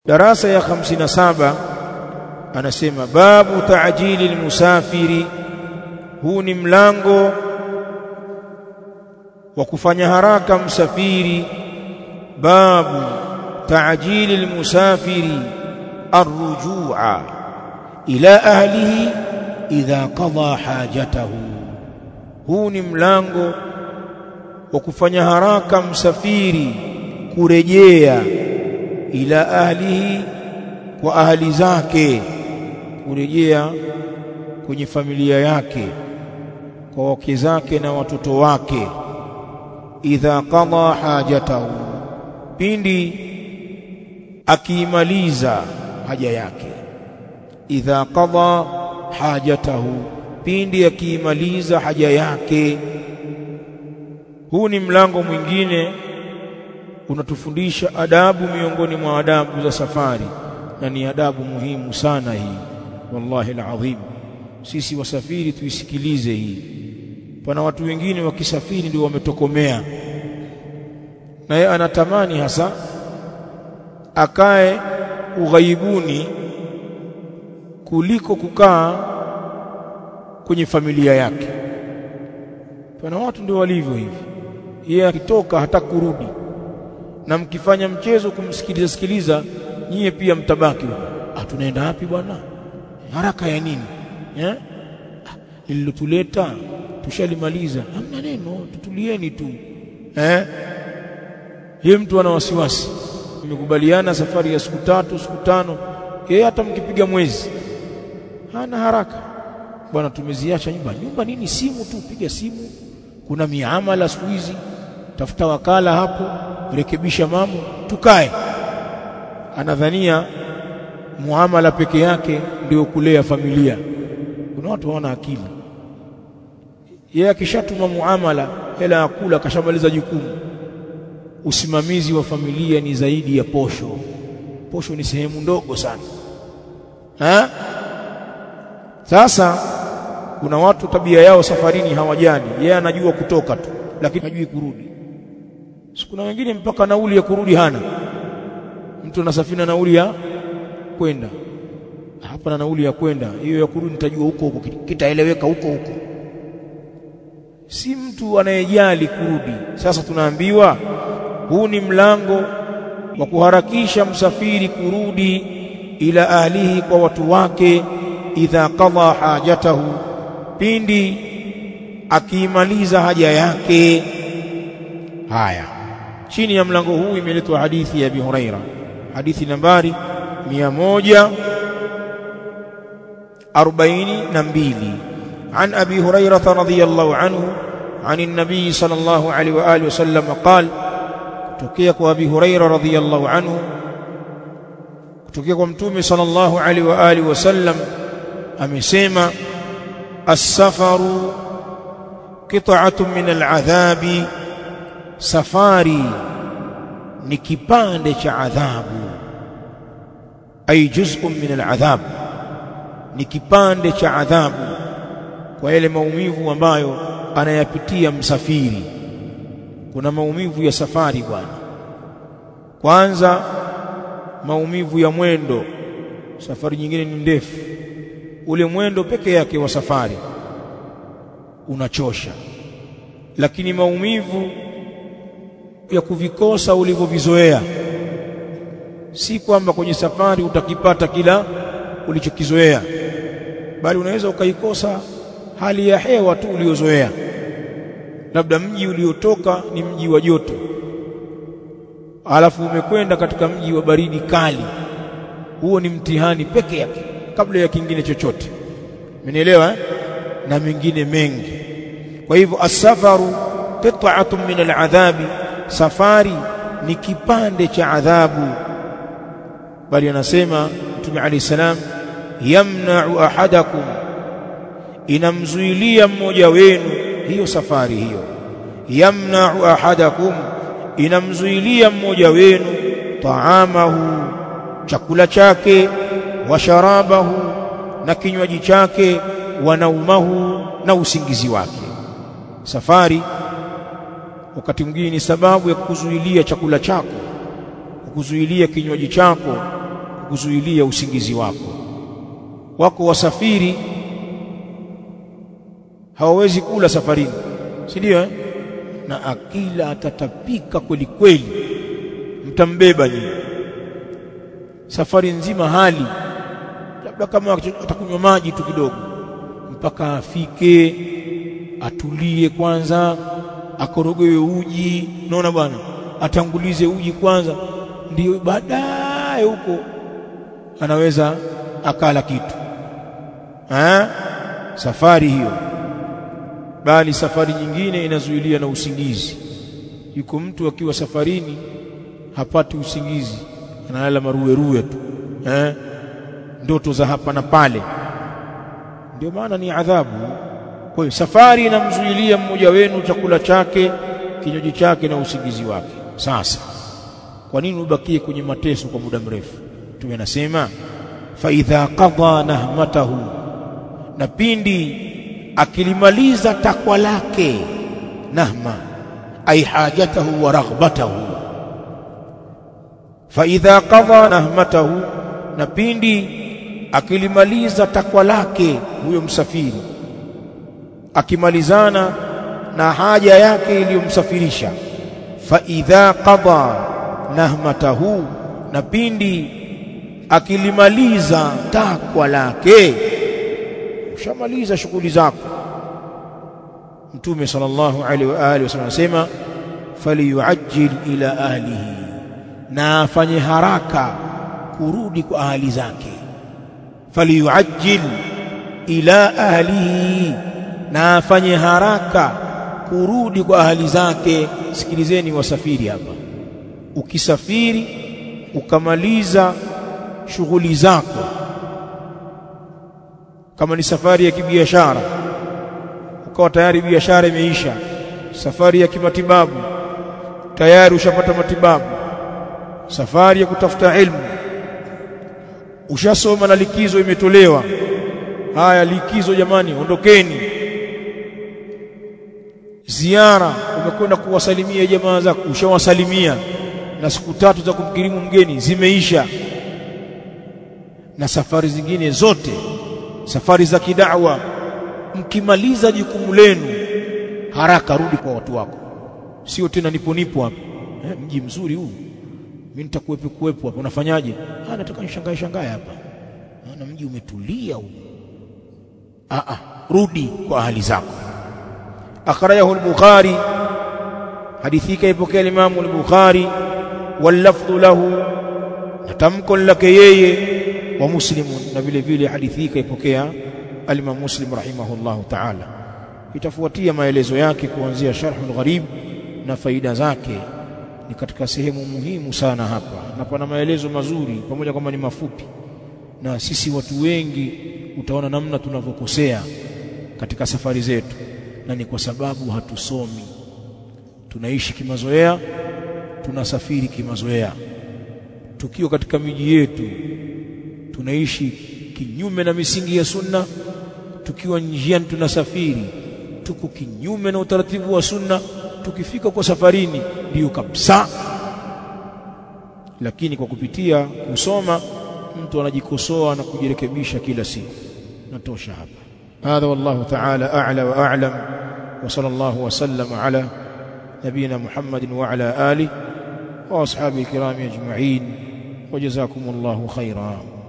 Darasa ya 57 anasema babu ta'jili almusafiri. Huu ni mlango wa kufanya haraka msafiri. Babu ta'jili almusafiri arrujua ila ahlihi idha qada hajatahu. Huu ni mlango wa kufanya haraka msafiri kurejea ila ahlihi, kwa ahli zake, kurejea kwenye familia yake, kwa wake zake na watoto wake. Idha qada hajatahu, pindi akimaliza haja yake. Idha qada hajatahu, pindi akimaliza haja yake. Huu ni mlango mwingine unatufundisha adabu miongoni mwa adabu za safari, na ni adabu muhimu sana hii, wallahi alazim. Sisi wasafiri tuisikilize hii. Pana watu wengine wakisafiri ndio wametokomea, na yeye anatamani hasa akae ughaibuni kuliko kukaa kwenye familia yake. Pana watu ndio walivyo hivi, yeye akitoka hata kurudi, na mkifanya mchezo kumsikiliza nyie pia mtabaki. Tunaenda wapi bwana? Haraka ya nini? Lililotuleta tushalimaliza, hamna neno, tutulieni tu. Yeye mtu ana wasiwasi. Mmekubaliana safari ya siku 3 siku 5, yeye hata mkipiga mwezi hana haraka. Bwana, tumeziacha nyumba nini, simu tu, piga simu. Kuna miamala siku hizi, tafuta wakala hapo, rekebisha mambo, tukae. Anadhania muamala peke yake ndio kulea familia. Kuna watu hawana akili. Yeye akishatuma muamala, hela ya kula kashamaliza jukumu. Usimamizi wa familia ni zaidi ya posho. Posho ni sehemu ndogo sana. Sasa kuna watu tabia yao safarini hawajani. Yeye anajua kutoka tu, lakini hajui kurudi. Kuna wengine mpaka nauli ya kurudi hana. Mtu anasafiri nauli ya kwenda, hapa na nauli ya kwenda, hiyo ya kurudi nitajua huko kitaeleweka huko. Si mtu anayejali kurudi. Sasa tunaambiwa huu ni mlango wa kuharakisha msafiri kurudi ila ahlihi, kwa watu wake. Idha qada hajatahu, pindi akimaliza haja yake. Haya, chini ya mlango huu imeletwa hadithi ya Abi Huraira, hadithi nambari 142. An Abi Huraira radhiyallahu anhu عن النبي صلى الله عليه وآله وسلم قال. kutokea kwa Abi Huraira radhiyallahu anhu, kutokea kwa Mtume sallallahu alaihi wa alihi wasallam amesema, as-safaru qit'atun min al-'adhabi, safari ni kipande cha adhabu. Ay juz'un min al-'adhab, ni kipande cha adhabu, kwa yale maumivu ambayo anayapitia msafiri. Kuna maumivu ya safari bwana. Kwanza maumivu ya mwendo, safari nyingine ni ndefu. Ule mwendo peke yake wa safari unachosha, lakini maumivu ya kuvikosa ulivyovizoea. Si kwamba kwenye safari utakipata kila ulichokizoea, bali unaweza ukaikosa hali ya hewa tu uliozoea. Labda mji uliotoka ni mji wa joto, alafu umekwenda katika mji wa baridi kali. Huo ni mtihani peke yake kabla ya kingine chochote. Umenielewa? Na mengine mengi. Kwa hivyo as-safaru qit'atun min al-'adhabi, safari ni kipande cha adhabu. Bali anasema Mtume alayhi salam, yamna'u ahadakum, inamzuilia mmoja wenu hiyo safari hiyo. Yamna'u ahadakum, inamzuilia mmoja wenu taamahu, chakula chake, wa sharabahu, na kinywaji chake, wa naumahu, na usingizi wake. Safari wakati mwingine ni sababu ya kukuzuilia chakula chako, kukuzuilia kinywaji chako, kukuzuilia usingizi wako. Wako wasafiri hawawezi kula safarini, si ndio? Na akila atatapika kweli kweli, mtambeba nyinyi safari nzima, hali labda kama atakunywa maji tu kidogo, mpaka afike atulie kwanza, akorogewe uji. Unaona bwana, atangulize uji kwanza, ndio baadaye huko anaweza akala kitu. Safari hiyo. Bali safari nyingine inazuilia na usingizi. Yuko mtu akiwa safarini hapati usingizi, analala maruweruwe tu, ndoto za hapa na pale. Ndio maana ni adhabu. Kwa hiyo safari inamzuilia mmoja wenu chakula chake, kinywaji chake na usingizi wake. Sasa kwa nini ubakie kwenye mateso kwa muda mrefu? Tumenasema fa idha qadha nahmatahu, na pindi akilimaliza takwa lake, nahma ay hajatahu wa raghbatahu. Fa idha qadha nahmatahu, na pindi akilimaliza takwa lake huyo msafiri, akimalizana na haja yake iliyomsafirisha. Fa idha qadha nahmatahu, na pindi akilimaliza takwa lake, ushamaliza shughuli zako. Mtume sallallahu alaihi wa alihi wasallam anasema faliyuajjil ila ahlihi, na afanye haraka kurudi kwa ahli zake. Faliyuajjil ila ahlihi, na afanye haraka kurudi kwa ahli zake. Sikilizeni wasafiri hapa, ukisafiri ukamaliza shughuli zako, kama ni safari ya kibiashara, ukawa tayari biashara imeisha, safari ya kimatibabu tayari ushapata matibabu, safari ya kutafuta ilmu ushasoma na likizo imetolewa. Haya, likizo jamani, ondokeni. Ziara, umekwenda kuwasalimia jamaa zako, ushawasalimia, na siku 3 za kumkirimu mgeni zimeisha. Na safari zingine zote, safari za kidawa, mkimaliza jukumu lenu, haraka rudi kwa watu wako. Sio tena nipo hapa, mji mzuri huu, mimi nitakuwepo hapa, unafanyaje? Nataka nishangae hapa, na mji umetulia huu. Rudi kwa ahli zako. Akhrajahu al-Bukhari, hadithi kaipokea Imam al-Bukhari, wal lafdhu lahu, natamko lake yeye, wa Muslim, na vile vile hadithi kaipokea al-Imam Muslim rahimahullahu ta'ala. Itafuatia maelezo yake kuanzia Sharhul Gharib na faida zake. Ni katika sehemu muhimu sana hapa, na pana maelezo mazuri, pamoja kwamba ni mafupi. Na sisi watu wengi utaona namna tunavyokosea katika safari zetu, na ni kwa sababu hatusomi. Tunaishi kimazoea, tunasafiri kimazoea. Tukiwa katika miji yetu tunaishi kinyume na misingi ya sunna, tukiwa njiani tunasafiri tuko kinyume na utaratibu wa sunna. Tukifika kwa safarini ndio kabisa. Lakini kwa kupitia kusoma mtu anajikosoa na kujirekebisha kila siku. Natosha hapa. Hadha wallahu ta'ala a'la wa a'lam, wa sallallahu wa sallama ala nabina Muhammadin wa ala alihi wa ashabihi kirami ajma'in, wa jazakumullahu khairan.